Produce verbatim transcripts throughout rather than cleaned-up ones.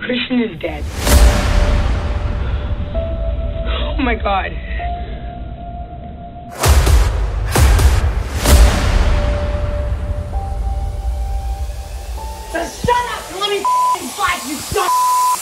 Christian is dead. Oh my God. So shut up and let me f***ing fight you, son.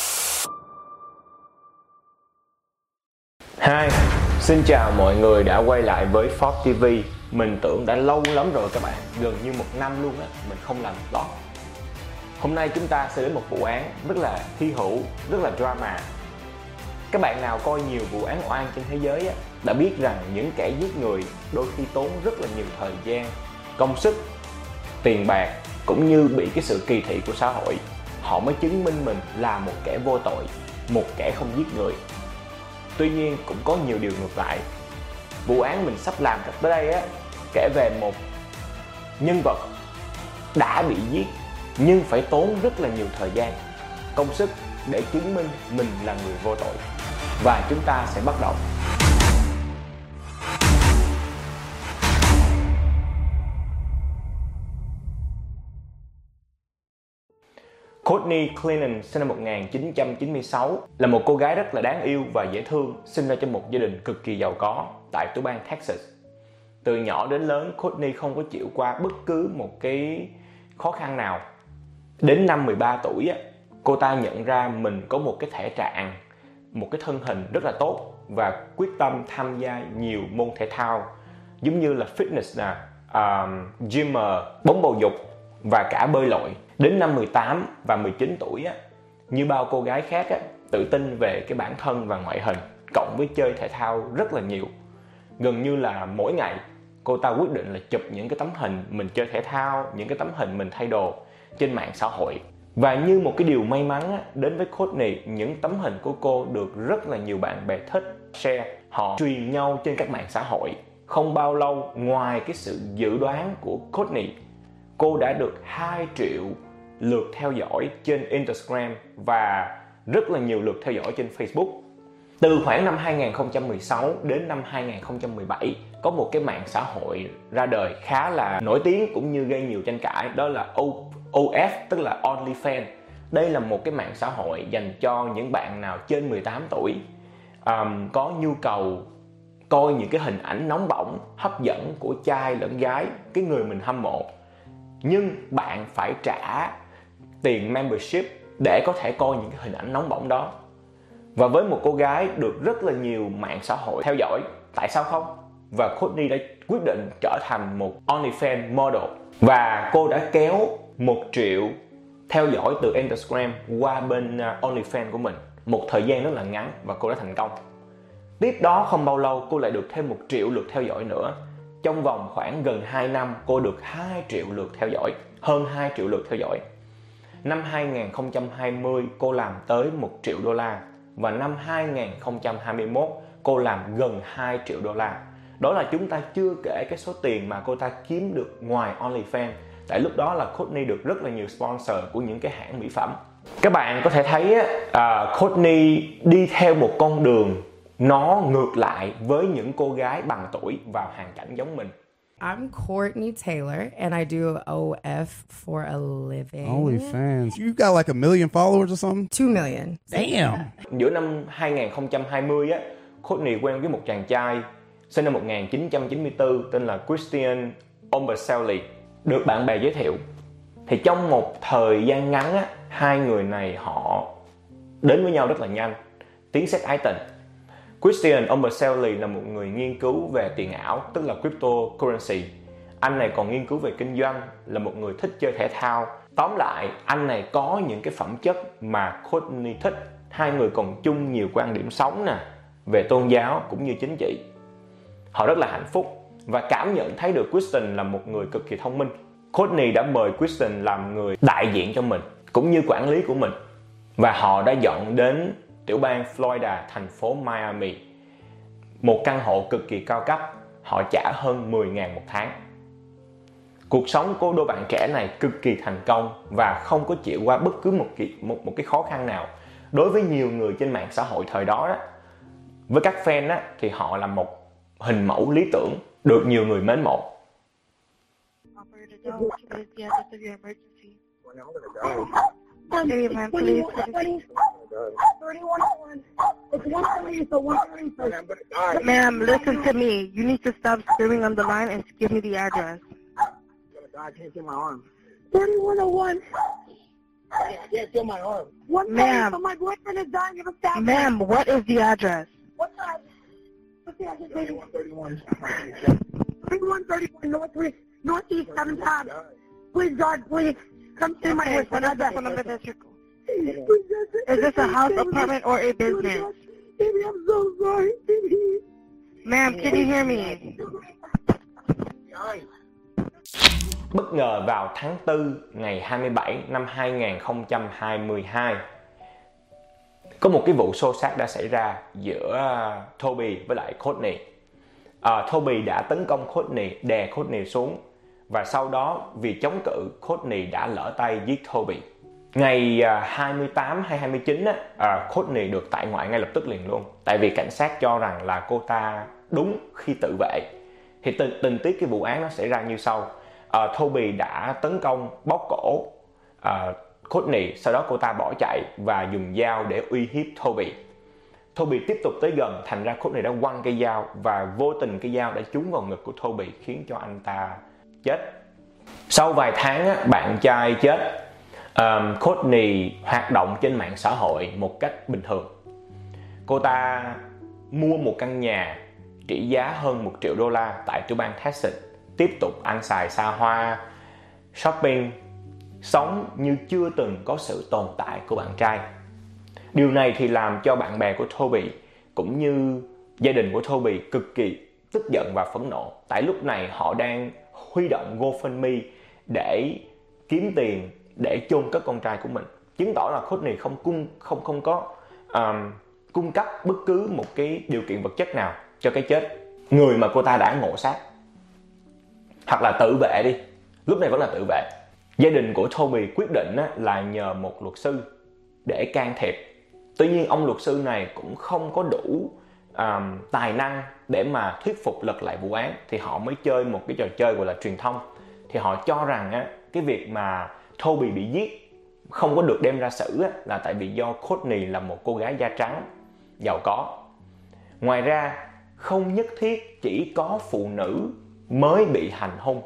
Hi, xin chào mọi người đã quay lại với Fox ti vi. Mình tưởng đã lâu lắm rồi các bạn, gần như một năm luôn á, mình không làm vlog. Hôm nay chúng ta sẽ đến một vụ án rất là hy hữu, rất là drama. Các bạn nào coi nhiều vụ án oan trên thế giới á, đã biết rằng những kẻ giết người đôi khi tốn rất là nhiều thời gian, công sức, tiền bạc cũng như bị cái sự kỳ thị của xã hội, họ mới chứng minh mình là một kẻ vô tội, một kẻ không giết người. Tuy nhiên cũng có nhiều điều ngược lại. Vụ án mình sắp làm tới đây á, kể về một nhân vật đã bị giết nhưng phải tốn rất là nhiều thời gian, công sức để chứng minh mình là người vô tội. Và chúng ta sẽ bắt đầu. Courtney Clennon sinh năm một nghìn chín trăm chín mươi sáu là một cô gái rất là đáng yêu và dễ thương, sinh ra trong một gia đình cực kỳ giàu có tại tiểu bang Texas. Từ nhỏ đến lớn, Courtney không có chịu qua bất cứ một cái khó khăn nào. Đến năm mười ba tuổi, cô ta nhận ra mình có một cái thể trạng, một cái thân hình rất là tốt và quyết tâm tham gia nhiều môn thể thao giống như là fitness nè, um, gymmer, bóng bầu dục và cả bơi lội. Đến năm mười tám và mười chín tuổi á, như bao cô gái khác á, tự tin về cái bản thân và ngoại hình, cộng với chơi thể thao rất là nhiều. Gần như là mỗi ngày cô ta quyết định là chụp những cái tấm hình mình chơi thể thao, những cái tấm hình mình thay đồ trên mạng xã hội. Và như một cái điều may mắn á, đến với Courtney, những tấm hình của cô được rất là nhiều bạn bè thích, share, họ truyền nhau trên các mạng xã hội. Không bao lâu, ngoài cái sự dự đoán của Courtney, cô đã được hai triệu lượt theo dõi trên Instagram và rất là nhiều lượt theo dõi trên Facebook. Từ khoảng năm hai nghìn không trăm mười sáu đến năm hai nghìn không trăm mười bảy, có một cái mạng xã hội ra đời khá là nổi tiếng cũng như gây nhiều tranh cãi, đó là O F, tức là OnlyFans. Đây là một cái mạng xã hội dành cho những bạn nào trên mười tám tuổi um, có nhu cầu coi những cái hình ảnh nóng bỏng, hấp dẫn của trai lẫn gái, cái người mình hâm mộ. Nhưng bạn phải trả tiền membership để có thể coi những cái hình ảnh nóng bỏng đó. Và với một cô gái được rất là nhiều mạng xã hội theo dõi, tại sao không? Và Courtney đã quyết định trở thành một OnlyFans model. Và cô đã kéo một triệu theo dõi từ Instagram qua bên OnlyFans của mình. Một thời gian rất là ngắn và cô đã thành công. Tiếp đó không bao lâu cô lại được thêm một triệu lượt theo dõi nữa. Trong vòng khoảng gần hai năm cô được hai triệu lượt theo dõi, hơn hai triệu lượt theo dõi. Năm hai nghìn không trăm hai mươi cô làm tới một triệu đô la và năm hai nghìn không trăm hai mươi mốt cô làm gần hai triệu đô la. Đó là chúng ta chưa kể cái số tiền mà cô ta kiếm được ngoài OnlyFans. Tại lúc đó là Courtney được rất là nhiều sponsor của những cái hãng mỹ phẩm. Các bạn có thể thấy uh, Courtney đi theo một con đường nó ngược lại với những cô gái bằng tuổi vào hoàn cảnh giống mình. I'm Courtney Taylor and I do O F for a living. OnlyFans. You got like a million followers or something? Two million. Damn. Giữa năm hai nghìn không trăm hai mươi á, Courtney quen với một chàng trai sinh năm một nghìn chín trăm chín mươi tư tên là Christian Omberselli, được bạn bè giới thiệu. Thì trong một thời gian ngắn á, hai người này họ đến với nhau rất là nhanh, tiến sát ái tình. Christian Omberselli là một người nghiên cứu về tiền ảo, tức là cryptocurrency. Anh này còn nghiên cứu về kinh doanh, là một người thích chơi thể thao. Tóm lại, anh này có những cái phẩm chất mà Courtney thích. Hai người còn chung nhiều quan điểm sống nè, về tôn giáo cũng như chính trị. Họ rất là hạnh phúc và cảm nhận thấy được Christian là một người cực kỳ thông minh. Courtney đã mời Christian làm người đại diện cho mình, cũng như quản lý của mình. Và họ đã dọn đến tiểu bang Florida, thành phố Miami. Một căn hộ cực kỳ cao cấp, họ trả hơn mười nghìn một tháng. Cuộc sống của đôi bạn trẻ này cực kỳ thành công và không có chịu qua bất cứ một cái, một, một cái khó khăn nào. Đối với nhiều người trên mạng xã hội thời đó, đó với các fan đó, thì họ là một hình mẫu lý tưởng, được nhiều người mến mộ. Hey, man, please. thirty-one oh one. It's one thirty, so one thirty. Ma'am, listen to me. You need to stop screaming on the line and give me the address. I can't feel my arm. thirty-one oh one. I can't feel my arm. One Ma'am. so my boyfriend is dying of a stabbing. Ma'am, what is the address? What time? What's the address? thirty-one thirty-one. thirty-one thirty-one Northeast, Northeast seven times. Please, God, please. Come see my Okay, boyfriend. what is the phone number that you're... Is this a house, apartment, or a business? Baby, I'm so sorry, baby. Ma'am, can you hear me? Bất ngờ vào tháng tư ngày hai mươi bảy năm hai nghìn không trăm hai mươi hai, có một cái vụ xô xát đã xảy ra giữa Toby với lại Courtney. À, Toby đã tấn công Courtney, đè Courtney xuống, và sau đó vì chống cự, Courtney đã lỡ tay giết Toby. Ngày hai mươi tám hay hai mươi chín á, à, Courtney được tại ngoại ngay lập tức liền luôn, tại vì cảnh sát cho rằng là cô ta đúng khi tự vệ. Thì tình, tình tiết cái vụ án nó xảy ra như sau. À, Toby đã tấn công bóp cổ à, Courtney, sau đó cô ta bỏ chạy và dùng dao để uy hiếp Toby. Toby tiếp tục tới gần, thành ra Courtney đã quăng cây dao và vô tình cây dao đã trúng vào ngực của Toby, khiến cho anh ta chết. Sau vài tháng á, bạn trai chết, um, Courtney hoạt động trên mạng xã hội một cách bình thường. Cô ta mua một căn nhà trị giá hơn một triệu đô la tại tiểu bang Texas, tiếp tục ăn xài xa hoa, shopping, sống như chưa từng có sự tồn tại của bạn trai. Điều này thì làm cho bạn bè của Toby cũng như gia đình của Toby cực kỳ tức giận và phẫn nộ. Tại lúc này họ đang huy động GoFundMe để kiếm tiền để chôn cất con trai của mình, chứng tỏ là Courtney không cung không không có um, cung cấp bất cứ một cái điều kiện vật chất nào cho cái chết người mà cô ta đã ngộ sát, hoặc là tự vệ đi, lúc này vẫn là tự vệ. Gia đình của Toby quyết định á, là nhờ một luật sư để can thiệp. Tuy nhiên ông luật sư này cũng không có đủ um, tài năng để mà thuyết phục lật lại vụ án, thì họ mới chơi một cái trò chơi gọi là truyền thông. Thì họ cho rằng á, cái việc mà Toby bị giết không có được đem ra xử á, là tại vì do Courtney là một cô gái da trắng, giàu có. Ngoài ra, không nhất thiết chỉ có phụ nữ mới bị hành hung,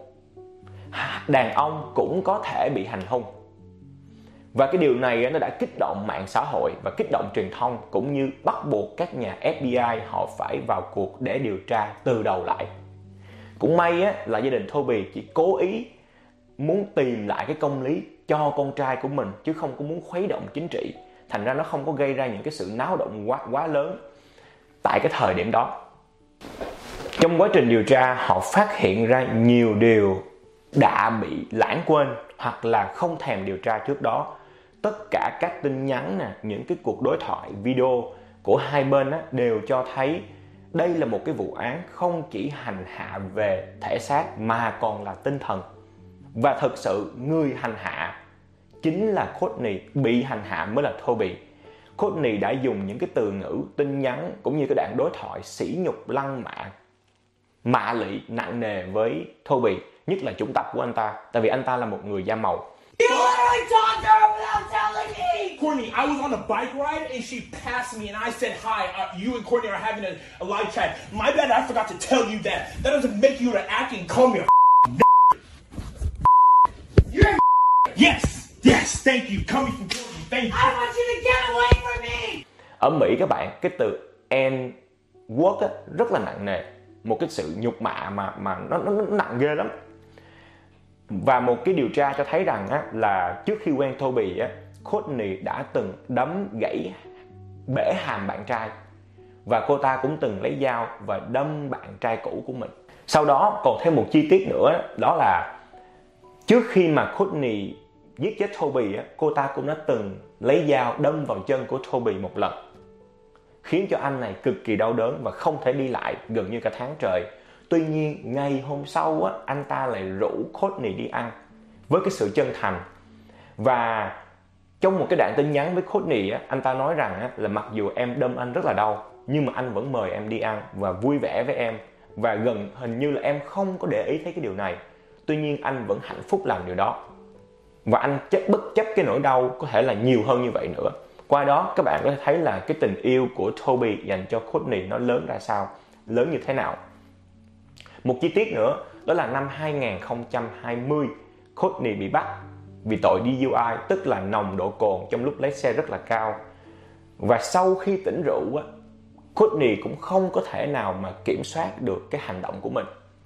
đàn ông cũng có thể bị hành hung. Và cái điều này nó đã kích động mạng xã hội và kích động truyền thông, cũng như bắt buộc các nhà F B I họ phải vào cuộc để điều tra từ đầu lại. Cũng may á, là gia đình Toby chỉ cố ý muốn tìm lại cái công lý cho con trai của mình, chứ không có muốn khuấy động chính trị. Thành ra nó không có gây ra những cái sự náo động quá, quá lớn tại cái thời điểm đó. Trong quá trình điều tra, họ phát hiện ra nhiều điều đã bị lãng quên hoặc là không thèm điều tra trước đó. Tất cả các tin nhắn nè, những cái cuộc đối thoại video của hai bên á, đều cho thấy đây là một cái vụ án không chỉ hành hạ về thể xác mà còn là tinh thần. Và thực sự người hành hạ chính là Courtney, bị hành hạ mới là Toby. Courtney đã dùng những cái từ ngữ, tin nhắn cũng như cái đoạn đối thoại sỉ nhục, lăng mạ, mạ lị nặng nề với Toby, nhất là chủng tộc của anh ta, tại vì anh ta là một người da màu. You literally talked to her without telling me! Courtney, I was on a bike ride and she passed me and I said hi. Uh, you and Courtney are having a, a live chat. My bad, I forgot to tell you that. That doesn't make you to act and call me a You're a Yes, yes, thank you. Coming from Courtney, thank you. I want you to get away from me! Ở Mỹ các bạn, cái từ N-word á, rất là nặng nề, một cái sự nhục mạ mà mà nó, nó, nó nặng ghê lắm. Và một cái điều tra cho thấy rằng á, là trước khi quen Toby á, Courtney đã từng đấm gãy bể hàm bạn trai, và cô ta cũng từng lấy dao và đâm bạn trai cũ của mình. Sau đó còn thêm một chi tiết nữa, đó là trước khi mà Courtney giết chết Toby á, cô ta cũng đã từng lấy dao đâm vào chân của Toby một lần, khiến cho anh này cực kỳ đau đớn và không thể đi lại gần như cả tháng trời. Tuy nhiên ngày hôm sau á, anh ta lại rủ Courtney đi ăn với cái sự chân thành. Và trong một cái đoạn tin nhắn với Courtney á, anh ta nói rằng á, là mặc dù em đâm anh rất là đau, nhưng mà anh vẫn mời em đi ăn và vui vẻ với em, và gần hình như là em không có để ý thấy cái điều này. Tuy nhiên anh vẫn hạnh phúc làm điều đó. và anh chấp bất chấp cái nỗi đau có thể là nhiều hơn như vậy nữa. Qua đó các bạn có thể thấy là cái tình yêu của Toby dành cho Courtney nó lớn ra sao, lớn như thế nào. Một chi tiết nữa đó là năm hai không hai không, Courtney bị bắt vì tội đê u i, tức là nồng độ cồn trong lúc lái xe rất là cao. Và sau khi tỉnh rượu á, Courtney cũng không có thể nào mà kiểm soát được cái hành động của mình.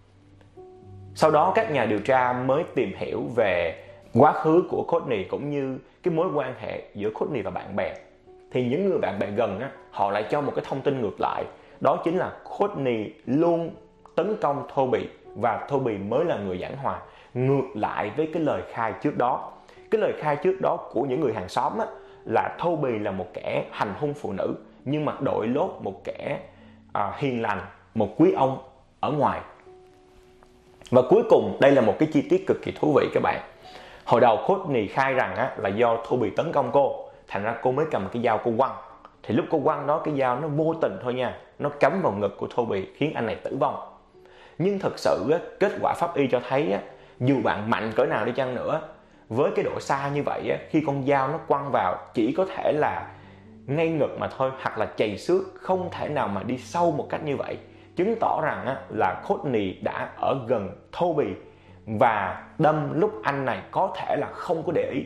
Sau đó các nhà điều tra mới tìm hiểu về quá khứ của Courtney cũng như cái mối quan hệ giữa Courtney và bạn bè. Thì những người bạn bè gần á, họ lại cho một cái thông tin ngược lại. Đó chính là Courtney luôn tấn công Toby và Toby mới là người giảng hòa. Ngược lại với cái lời khai trước đó. Cái lời khai trước đó của những người hàng xóm á, là Toby là một kẻ hành hung phụ nữ, nhưng mà đội lốt một kẻ à, hiền lành, một quý ông ở ngoài. Và cuối cùng đây là một cái chi tiết cực kỳ thú vị các bạn. Hồi đầu Courtney khai rằng á, là do Toby tấn công cô, thành ra cô mới cầm cái dao cô quăng. Thì lúc cô quăng đó, cái dao nó vô tình thôi nha, nó cắm vào ngực của Toby khiến anh này tử vong. Nhưng thật sự á, kết quả pháp y cho thấy á, dù bạn mạnh cỡ nào đi chăng nữa, với cái độ xa như vậy á, khi con dao nó quăng vào chỉ có thể là ngay ngực mà thôi, hoặc là chày xước, không thể nào mà đi sâu một cách như vậy. Chứng tỏ rằng á, là Courtney đã ở gần Toby và đâm lúc anh này có thể là không có để ý.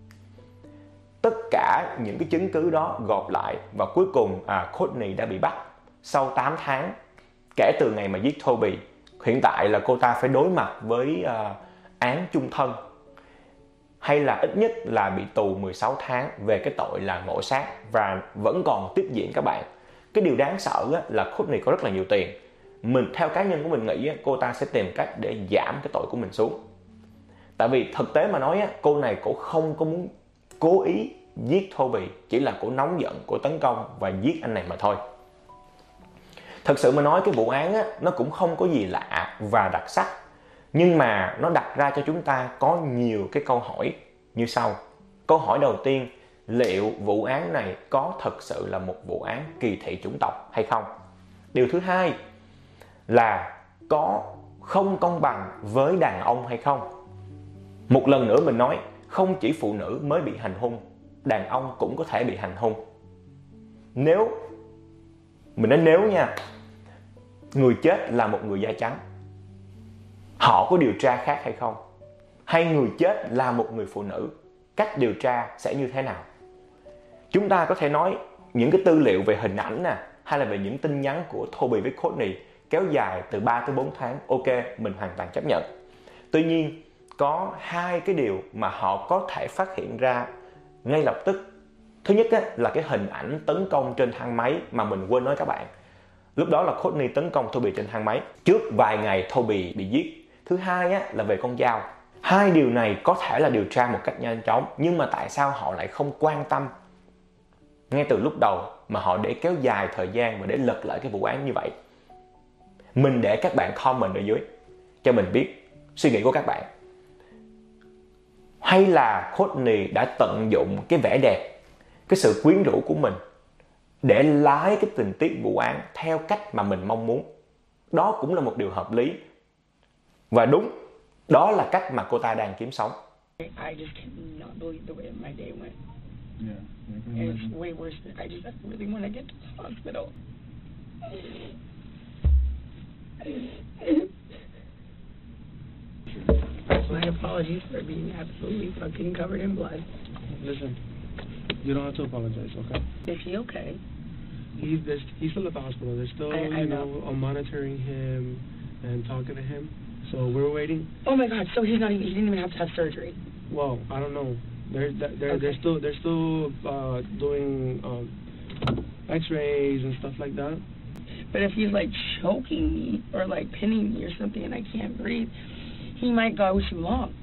Tất cả những cái chứng cứ đó gộp lại và cuối cùng à, Courtney đã bị bắt sau tám tháng kể từ ngày mà giết Toby. Hiện tại là cô ta phải đối mặt với à, án chung thân, hay là ít nhất là bị tù mười sáu tháng về cái tội là ngộ sát và vẫn còn tiếp diễn các bạn. Cái điều đáng sợ á, là Courtney có rất là nhiều tiền. Mình theo cá nhân của mình nghĩ á, cô ta sẽ tìm cách để giảm cái tội của mình xuống. Tại vì thực tế mà nói á, cô này cô không có muốn cố ý giết Toby, chỉ là cô nóng giận, cô tấn công và giết anh này mà thôi. Thật sự mà nói cái vụ án á, nó cũng không có gì lạ và đặc sắc, nhưng mà nó đặt ra cho chúng ta có nhiều cái câu hỏi như sau. Câu hỏi đầu tiên, liệu vụ án này có thật sự là một vụ án kỳ thị chủng tộc hay không? Điều thứ hai là có không công bằng với đàn ông hay không? Một lần nữa mình nói, không chỉ phụ nữ mới bị hành hung, đàn ông cũng có thể bị hành hung. Nếu, mình nói nếu nha, người chết là một người da trắng, họ có điều tra khác hay không? Hay người chết là một người phụ nữ, cách điều tra sẽ như thế nào? Chúng ta có thể nói những cái tư liệu về hình ảnh nè, hay là về những tin nhắn của Toby với Courtney kéo dài từ ba tới bốn tháng, ok, mình hoàn toàn chấp nhận. Tuy nhiên, có hai cái điều mà họ có thể phát hiện ra ngay lập tức. Thứ nhất á, là cái hình ảnh tấn công trên thang máy mà mình quên nói các bạn. Lúc đó là Courtney tấn công Toby trên thang máy, trước vài ngày Toby bị giết. Thứ hai á, là về con dao. Hai điều này có thể là điều tra một cách nhanh chóng, nhưng mà tại sao họ lại không quan tâm ngay từ lúc đầu mà họ để kéo dài thời gian và để lật lại cái vụ án như vậy? Mình để các bạn comment ở dưới cho mình biết suy nghĩ của các bạn. Hay là Courtney đã tận dụng cái vẻ đẹp, cái sự quyến rũ của mình để lái cái tình tiết vụ án theo cách mà mình mong muốn? Đó cũng là một điều hợp lý. Và đúng, đó là cách mà cô ta đang kiếm sống. I just cannot believe the way my day went. Yeah. And it's way worse than I just really want to get to the hospital. My apologies for being absolutely fucking covered in blood. Listen, you don't have to apologize, okay? Is he okay? He's this, he's still at the hospital. They're still, I, I you know. know, monitoring him and talking to him. So we're waiting. Oh my God! So he's not even—he didn't even have to have surgery. Well, I don't know. They're they're Okay. they're still they're still uh, doing um, X-rays and stuff like that. But if he's like choking me or like pinning me or something and I can't breathe, he might go too long.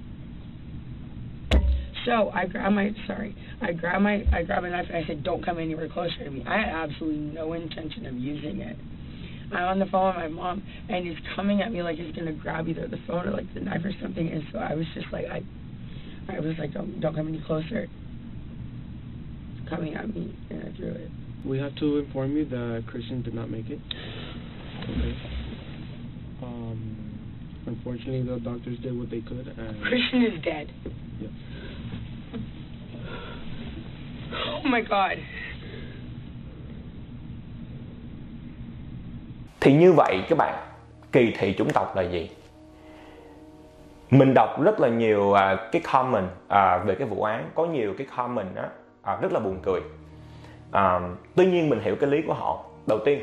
So I grab my sorry, I grab my I grab a knife and I said, "Don't come anywhere closer to me." I had absolutely no intention of using it. I'm on the phone with my mom and he's coming at me like he's gonna grab either the phone or like the knife or something, and so I was just like I I was like, Don't don't come any closer. Coming at me and I threw it. We have to inform you that Christian did not make it. Okay. Um, unfortunately, the doctors did what they could. And Christian is dead. Yeah. Oh my God. Thì như vậy các bạn, kỳ thị chủng tộc là gì? Mình đọc rất là nhiều uh, cái comment uh, về cái vụ án, có nhiều cái comment đó, uh, rất là buồn cười. Uh, tuy nhiên mình hiểu cái lý của họ. Đầu tiên,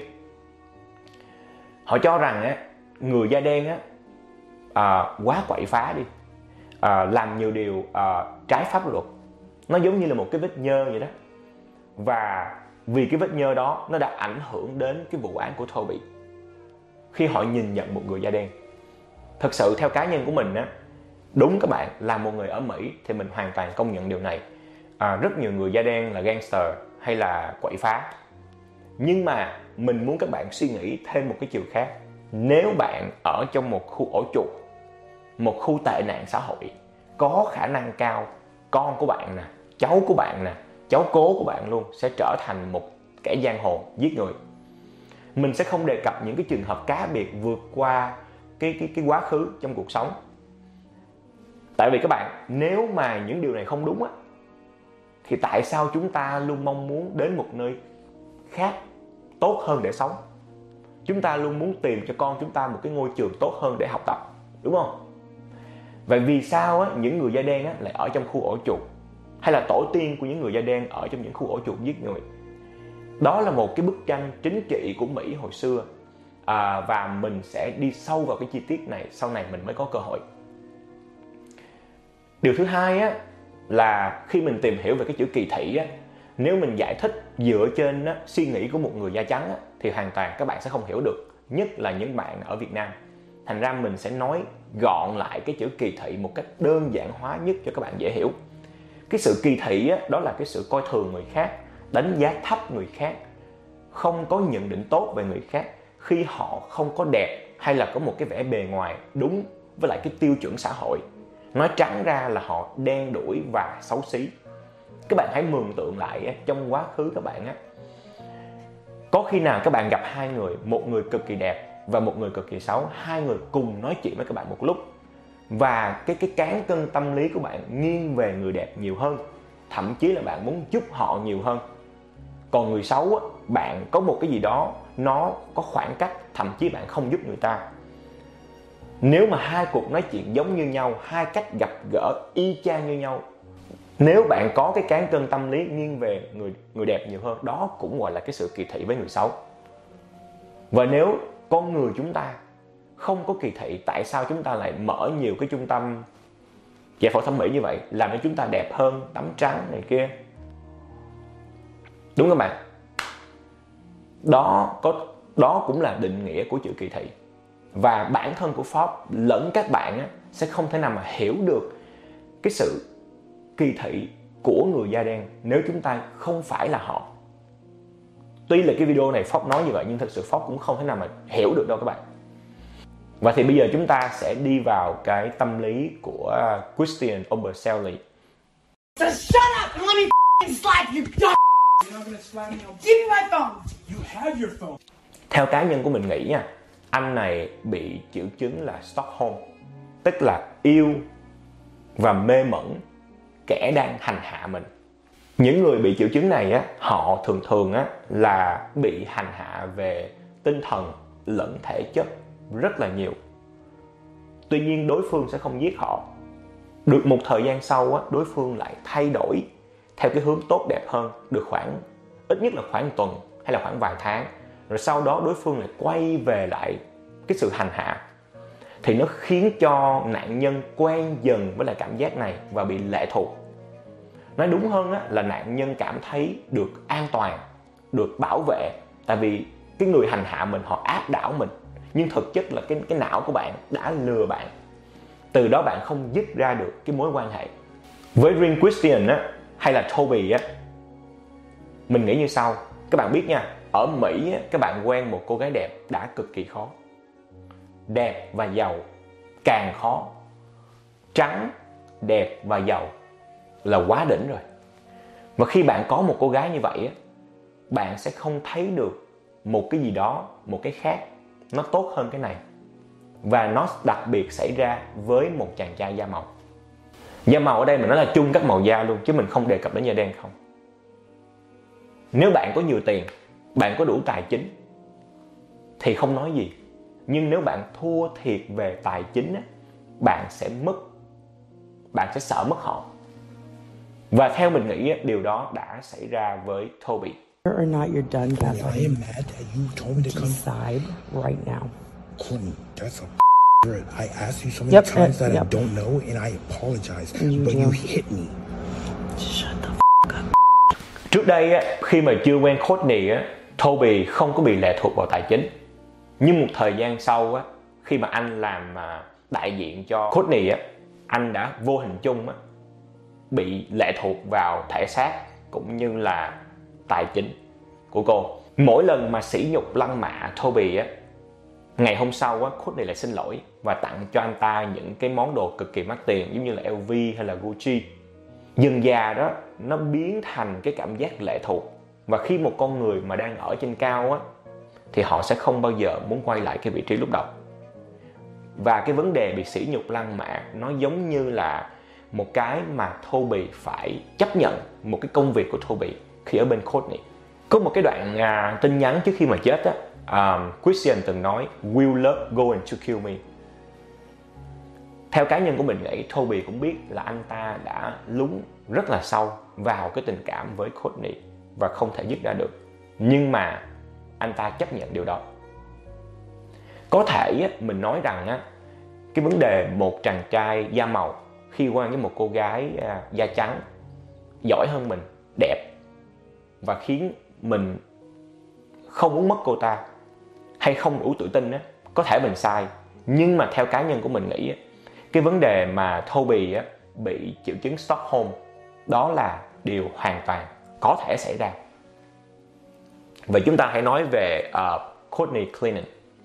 họ cho rằng á, người da đen á, uh, quá quậy phá đi, uh, làm nhiều điều uh, trái pháp luật. Nó giống như là một cái vết nhơ vậy đó. Và vì cái vết nhơ đó, nó đã ảnh hưởng đến cái vụ án của Toby. Khi họ nhìn nhận một người da đen, thật sự theo cá nhân của mình á, đúng các bạn, là một người ở Mỹ thì mình hoàn toàn công nhận điều này. À, rất nhiều người da đen là gangster hay là quậy phá. Nhưng mà mình muốn các bạn suy nghĩ thêm một cái chiều khác. Nếu bạn ở trong một khu ổ chuột, một khu tệ nạn xã hội, có khả năng cao con của bạn nè, cháu của bạn nè, cháu cố của bạn luôn sẽ trở thành một kẻ giang hồ giết người. Mình sẽ không đề cập những cái trường hợp cá biệt vượt qua cái, cái, cái quá khứ trong cuộc sống. Tại vì các bạn, nếu mà những điều này không đúng á, thì tại sao chúng ta luôn mong muốn đến một nơi khác tốt hơn để sống? Chúng ta luôn muốn tìm cho con chúng ta một cái ngôi trường tốt hơn để học tập, đúng không? Vậy vì sao á, những người da đen á, lại ở trong khu ổ chuột? Hay là tổ tiên của những người da đen ở trong những khu ổ chuột giết người? Đó là một cái bức tranh chính trị của Mỹ hồi xưa. À, và mình sẽ đi sâu vào cái chi tiết này, sau này mình mới có cơ hội. Điều thứ hai á, là khi mình tìm hiểu về cái chữ kỳ thị á, nếu mình giải thích dựa trên á, suy nghĩ của một người da trắng á, thì hoàn toàn các bạn sẽ không hiểu được. Nhất là những bạn ở Việt Nam. Thành ra mình sẽ nói gọn lại cái chữ kỳ thị một cách đơn giản hóa nhất cho các bạn dễ hiểu. Cái sự kỳ thị á, đó là cái sự coi thường người khác, đánh giá thấp người khác, không có nhận định tốt về người khác khi họ không có đẹp hay là có một cái vẻ bề ngoài đúng với lại cái tiêu chuẩn xã hội. Nói trắng ra là họ đen đủi và xấu xí. Các bạn hãy mường tượng lại á, trong quá khứ các bạn á, có khi nào các bạn gặp hai người, một người cực kỳ đẹp và một người cực kỳ xấu, hai người cùng nói chuyện với các bạn một lúc, và cái cái cán cân tâm lý của bạn nghiêng về người đẹp nhiều hơn, thậm chí là bạn muốn giúp họ nhiều hơn. Còn người xấu á, bạn có một cái gì đó nó có khoảng cách, thậm chí bạn không giúp người ta. Nếu mà hai cuộc nói chuyện giống như nhau, hai cách gặp gỡ y chang như nhau, nếu bạn có cái cán cân tâm lý nghiêng về người người đẹp nhiều hơn, đó cũng gọi là cái sự kỳ thị với người xấu. Và nếu con người chúng ta không có kỳ thị, tại sao chúng ta lại mở nhiều cái trung tâm giải phẫu thẩm mỹ như vậy, làm cho chúng ta đẹp hơn, tắm trắng này kia? Đúng không bạn? Đó, có, đó cũng là định nghĩa của chữ kỳ thị. Và bản thân của Forbes lẫn các bạn á, sẽ không thể nào mà hiểu được cái sự kỳ thị của người da đen nếu chúng ta không phải là họ. Tuy là cái video này Forbes nói như vậy, nhưng thật sự Forbes cũng không thể nào mà hiểu được đâu các bạn. Và thì bây giờ chúng ta sẽ đi vào cái tâm lý của Christian Oberselli. So shut up and let me f***ing slap you, dumb. You're not gonna slap me. Give me my phone. You have your phone. Theo cá nhân của mình nghĩ nha, anh này bị triệu chứng là Stockholm, tức là yêu và mê mẩn kẻ đang hành hạ mình. Những người bị triệu chứng này á, họ thường thường á là bị hành hạ về tinh thần lẫn thể chất rất là nhiều. Tuy nhiên đối phương sẽ không giết họ. Được một thời gian sau á, đối phương lại thay đổi theo cái hướng tốt đẹp hơn, được khoảng ít nhất là khoảng tuần hay là khoảng vài tháng, rồi sau đó đối phương lại quay về lại cái sự hành hạ. Thì nó khiến cho nạn nhân quen dần với lại cảm giác này và bị lệ thuộc. Nói đúng hơn á, là nạn nhân cảm thấy được an toàn, được bảo vệ, tại vì cái người hành hạ mình họ áp đảo mình, nhưng thực chất là cái, cái não của bạn đã lừa bạn. Từ đó bạn không dứt ra được cái mối quan hệ. Với riêng Christian á, hay là Toby á, mình nghĩ như sau. Các bạn biết nha, ở Mỹ á, các bạn quen một cô gái đẹp đã cực kỳ khó. Đẹp và giàu càng khó. Trắng, đẹp và giàu là quá đỉnh rồi. Và khi bạn có một cô gái như vậy á, bạn sẽ không thấy được một cái gì đó, một cái khác nó tốt hơn cái này. Và nó đặc biệt xảy ra với một chàng trai da màu. Da màu ở đây mình nói là chung các màu da luôn, chứ mình không đề cập đến da đen không. Nếu bạn có nhiều tiền, bạn có đủ tài chính thì không nói gì. Nhưng nếu bạn thua thiệt về tài chính á, bạn sẽ mất, bạn sẽ sợ mất họ. Và theo mình nghĩ á, điều đó đã xảy ra với Toby. Whether or not you're done, Catherine, I am mad that you told me to come. decide right now. Courtney, that's a word. I asked you so many Yep, times yep, that yep. I don't know, and I apologize, You but do. you hit me. Shut the Trước đây á, khi mà chưa quen Courtney á, Toby không có bị lệ thuộc vào tài chính. Nhưng một thời gian sau á, khi mà anh làm à, đại diện cho Courtney á, anh đã vô hình chung á, bị lệ thuộc vào thể xác cũng như là tài chính của cô. Mỗi lần mà sỉ nhục lăng mạ Toby á, ngày hôm sau á, Courtney lại xin lỗi và tặng cho anh ta những cái món đồ cực kỳ mắc tiền giống như là L V hay là Gucci. Dần dà đó nó biến thành cái cảm giác lệ thuộc, và khi một con người mà đang ở trên cao á thì họ sẽ không bao giờ muốn quay lại cái vị trí lúc đầu. Và cái vấn đề bị sỉ nhục lăng mạ nó giống như là một cái mà Toby phải chấp nhận một cái công việc của Toby khi ở bên Courtney. Có một cái đoạn à, tin nhắn trước khi mà chết á, um, Christian từng nói "Will love going to kill me". Theo cá nhân của mình nghĩ, Toby cũng biết là anh ta đã lún rất là sâu vào cái tình cảm với Courtney và không thể dứt ra được. Nhưng mà anh ta chấp nhận điều đó. Có thể á, mình nói rằng á, cái vấn đề một chàng trai da màu khi quen với một cô gái à, da trắng giỏi hơn mình, đẹp và khiến mình không muốn mất cô ta hay không đủ tự tin á, có thể mình sai. Nhưng mà theo cá nhân của mình nghĩ á, cái vấn đề mà Toby á, bị triệu chứng Stockholm đó là điều hoàn toàn có thể xảy ra. Vậy chúng ta hãy nói về uh, Courtney Clennon.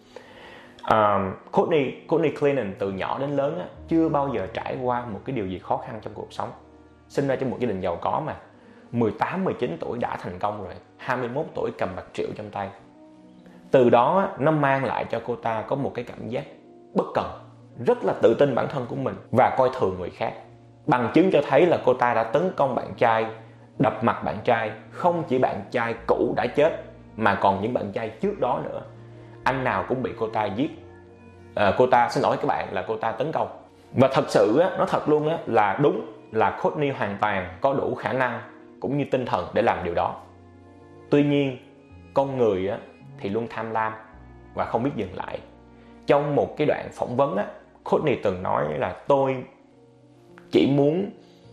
Um, Courtney, Courtney Clennon từ nhỏ đến lớn á, chưa bao giờ trải qua một cái điều gì khó khăn trong cuộc sống. Sinh ra trong một gia đình giàu có mà, mười tám mười chín tuổi đã thành công rồi, hai mươi mốt tuổi cầm bạc triệu trong tay. Từ đó á, nó mang lại cho cô ta có một cái cảm giác bất cần, rất là tự tin bản thân của mình và coi thường người khác. Bằng chứng cho thấy là cô ta đã tấn công bạn trai, đập mặt bạn trai, không chỉ bạn trai cũ đã chết mà còn những bạn trai trước đó nữa. Anh nào cũng bị cô ta giết. À, cô ta, xin lỗi các bạn, là cô ta tấn công. Và thật sự á, nó thật luôn á, là đúng là Courtney hoàn toàn có đủ khả năng cũng như tinh thần để làm điều đó. Tuy nhiên, con người á, thì luôn tham lam và không biết dừng lại. Trong một cái đoạn phỏng vấn á, Courtney từng nói là tôi chỉ muốn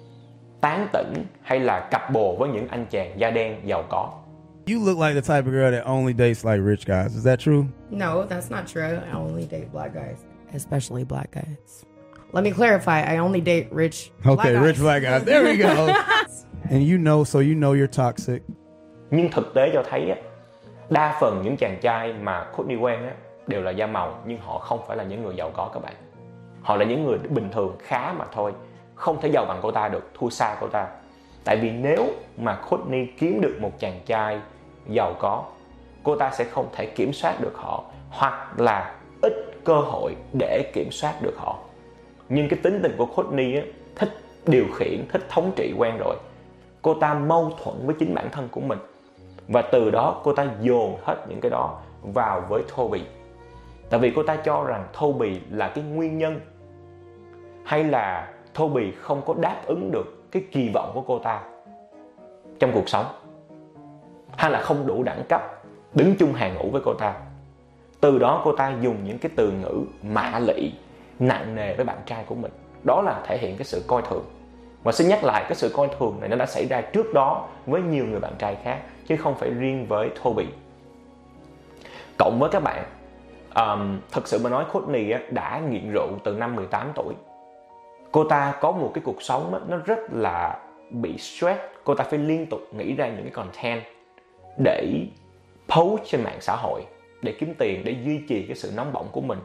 tán tỉnh hay là cặp bồ với những anh chàng da đen giàu có. You look like the type of girl that only dates like rich guys. Is that true? No, that's not true. I only date black guys, especially black guys. Let me clarify. I only date rich Okay, black rich guys. black guys. There we go. And you know, so you know you're toxic. Nhưng thực tế cho thấy á, đa phần những chàng trai mà Courtney quen á, đều là da màu, nhưng họ không phải là những người giàu có các bạn. Họ là những người bình thường khá mà thôi, không thể giàu bằng cô ta được, thua xa cô ta. Tại vì nếu mà Courtney kiếm được một chàng trai giàu có, cô ta sẽ không thể kiểm soát được họ, hoặc là ít cơ hội để kiểm soát được họ. Nhưng cái tính tình của Courtney á, thích điều khiển, thích thống trị quen rồi. Cô ta mâu thuẫn với chính bản thân của mình, và từ đó cô ta dồn hết những cái đó vào với Toby. Tại vì cô ta cho rằng Toby là cái nguyên nhân, hay là Toby không có đáp ứng được cái kỳ vọng của cô ta trong cuộc sống, hay là không đủ đẳng cấp đứng chung hàng ngũ với cô ta. Từ đó cô ta dùng những cái từ ngữ mạ lị, nặng nề với bạn trai của mình. Đó là thể hiện cái sự coi thường. Và xin nhắc lại, cái sự coi thường này nó đã xảy ra trước đó với nhiều người bạn trai khác, chứ không phải riêng với Toby. Cộng với các bạn, um, thật sự mà nói, Courtney á, đã nghiện rượu từ năm mười tám tuổi. Cô ta có một cái cuộc sống á, nó rất là bị stress. Cô ta phải liên tục nghĩ ra những cái content để post trên mạng xã hội, để kiếm tiền, để duy trì cái sự nóng bỏng của mình.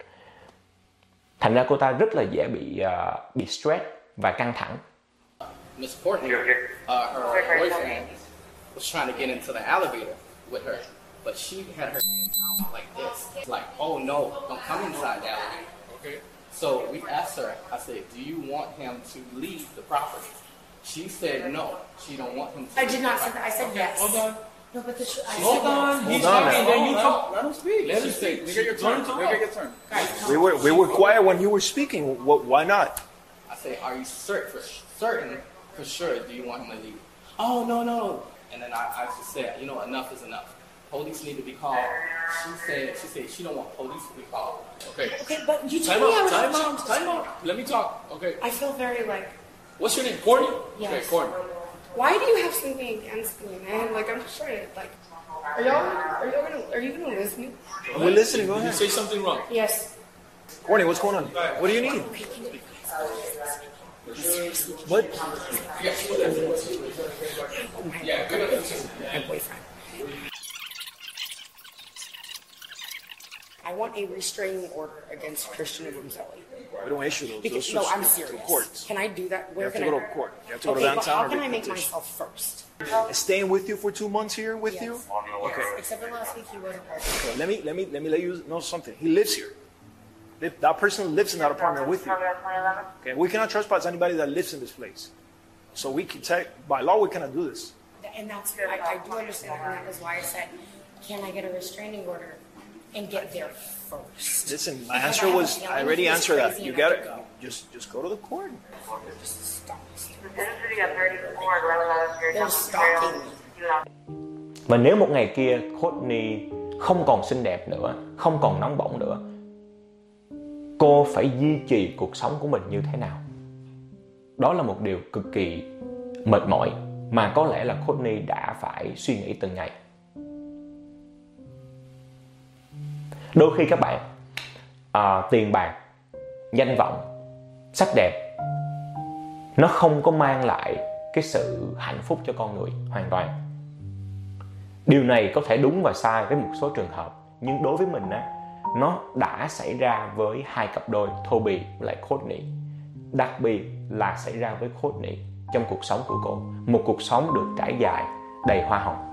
Thành ra cô ta rất là dễ bị uh, bị stress và căng thẳng. Miss Courtney, uh, her boyfriend was trying to get into the elevator with her, but she had her hands out like this, like, oh no, don't come inside the elevator. Okay. So we asked her, I said, do you want him to leave the property? She said no. She don't want him to. I did not say that. I said yes. Hold on. No, but the sh- I Hold said on. yes. He's Hold on talking, now. then you talk. Let him speak. Let him She speak. said- Nigga, your turn. Nigga, your turn. Guys, We were we were quiet when you were speaking. What? Why not? I say, are you certain for certain for sure? Do you want him to leave? Oh no no. And then I, I just said, you know, enough is enough. Police need to be called. She said she said she don't want police to be called. Okay. Okay, but you Time told me I out. was Time allowed out. to Time speak. out. Let me talk. Okay. I feel very like. What's your name? Courtney? Yes. Okay, Courtney. Why do you have something against me, man? Like I'm just trying to like. Are y'all? Are y'all gonna? Are you gonna listen? We're listening. Go Did you ahead. say something wrong? Yes. Courtney, what's going on? What do you need? What? Yeah, good. My boyfriend. I want a restraining order against Christian Gonzalez. We don't issue those. Because, those no, to- I'm to serious. courts. Can I do that? Where You have can to go I? to court. You have to go okay, to but downtown. how or can big I make petition. myself first? Staying with you for two months here with Yes. you? Okay. Except for last week, he wasn't. Okay, let me let me let me let you know something. He lives here. Li- That person lives in that apartment with you. Okay, we cannot trespass anybody that lives in this place. So we can take by law we cannot do this. And that's I, I do understand that, and that was why I said, can I get a restraining order and get there first? Listen, my Because answer I have a was feeling I already he's answered that. crazy You and I got have it. to go. Just just go to the court. They're stalking me. Và nếu một ngày kia Courtney không còn xinh đẹp nữa, không còn nóng bỏng nữa, cô phải duy trì cuộc sống của mình như thế nào? Đó là một điều cực kỳ mệt mỏi mà có lẽ là Courtney đã phải suy nghĩ từng ngày. Đôi khi các bạn, à, tiền bạc, danh vọng, sắc đẹp nó không có mang lại cái sự hạnh phúc cho con người hoàn toàn. Điều này có thể đúng và sai với một số trường hợp, nhưng đối với mình á, nó đã xảy ra với hai cặp đôi Toby và lại Courtney. Đặc biệt là xảy ra với Courtney trong cuộc sống của cô, một cuộc sống được trải dài đầy hoa hồng.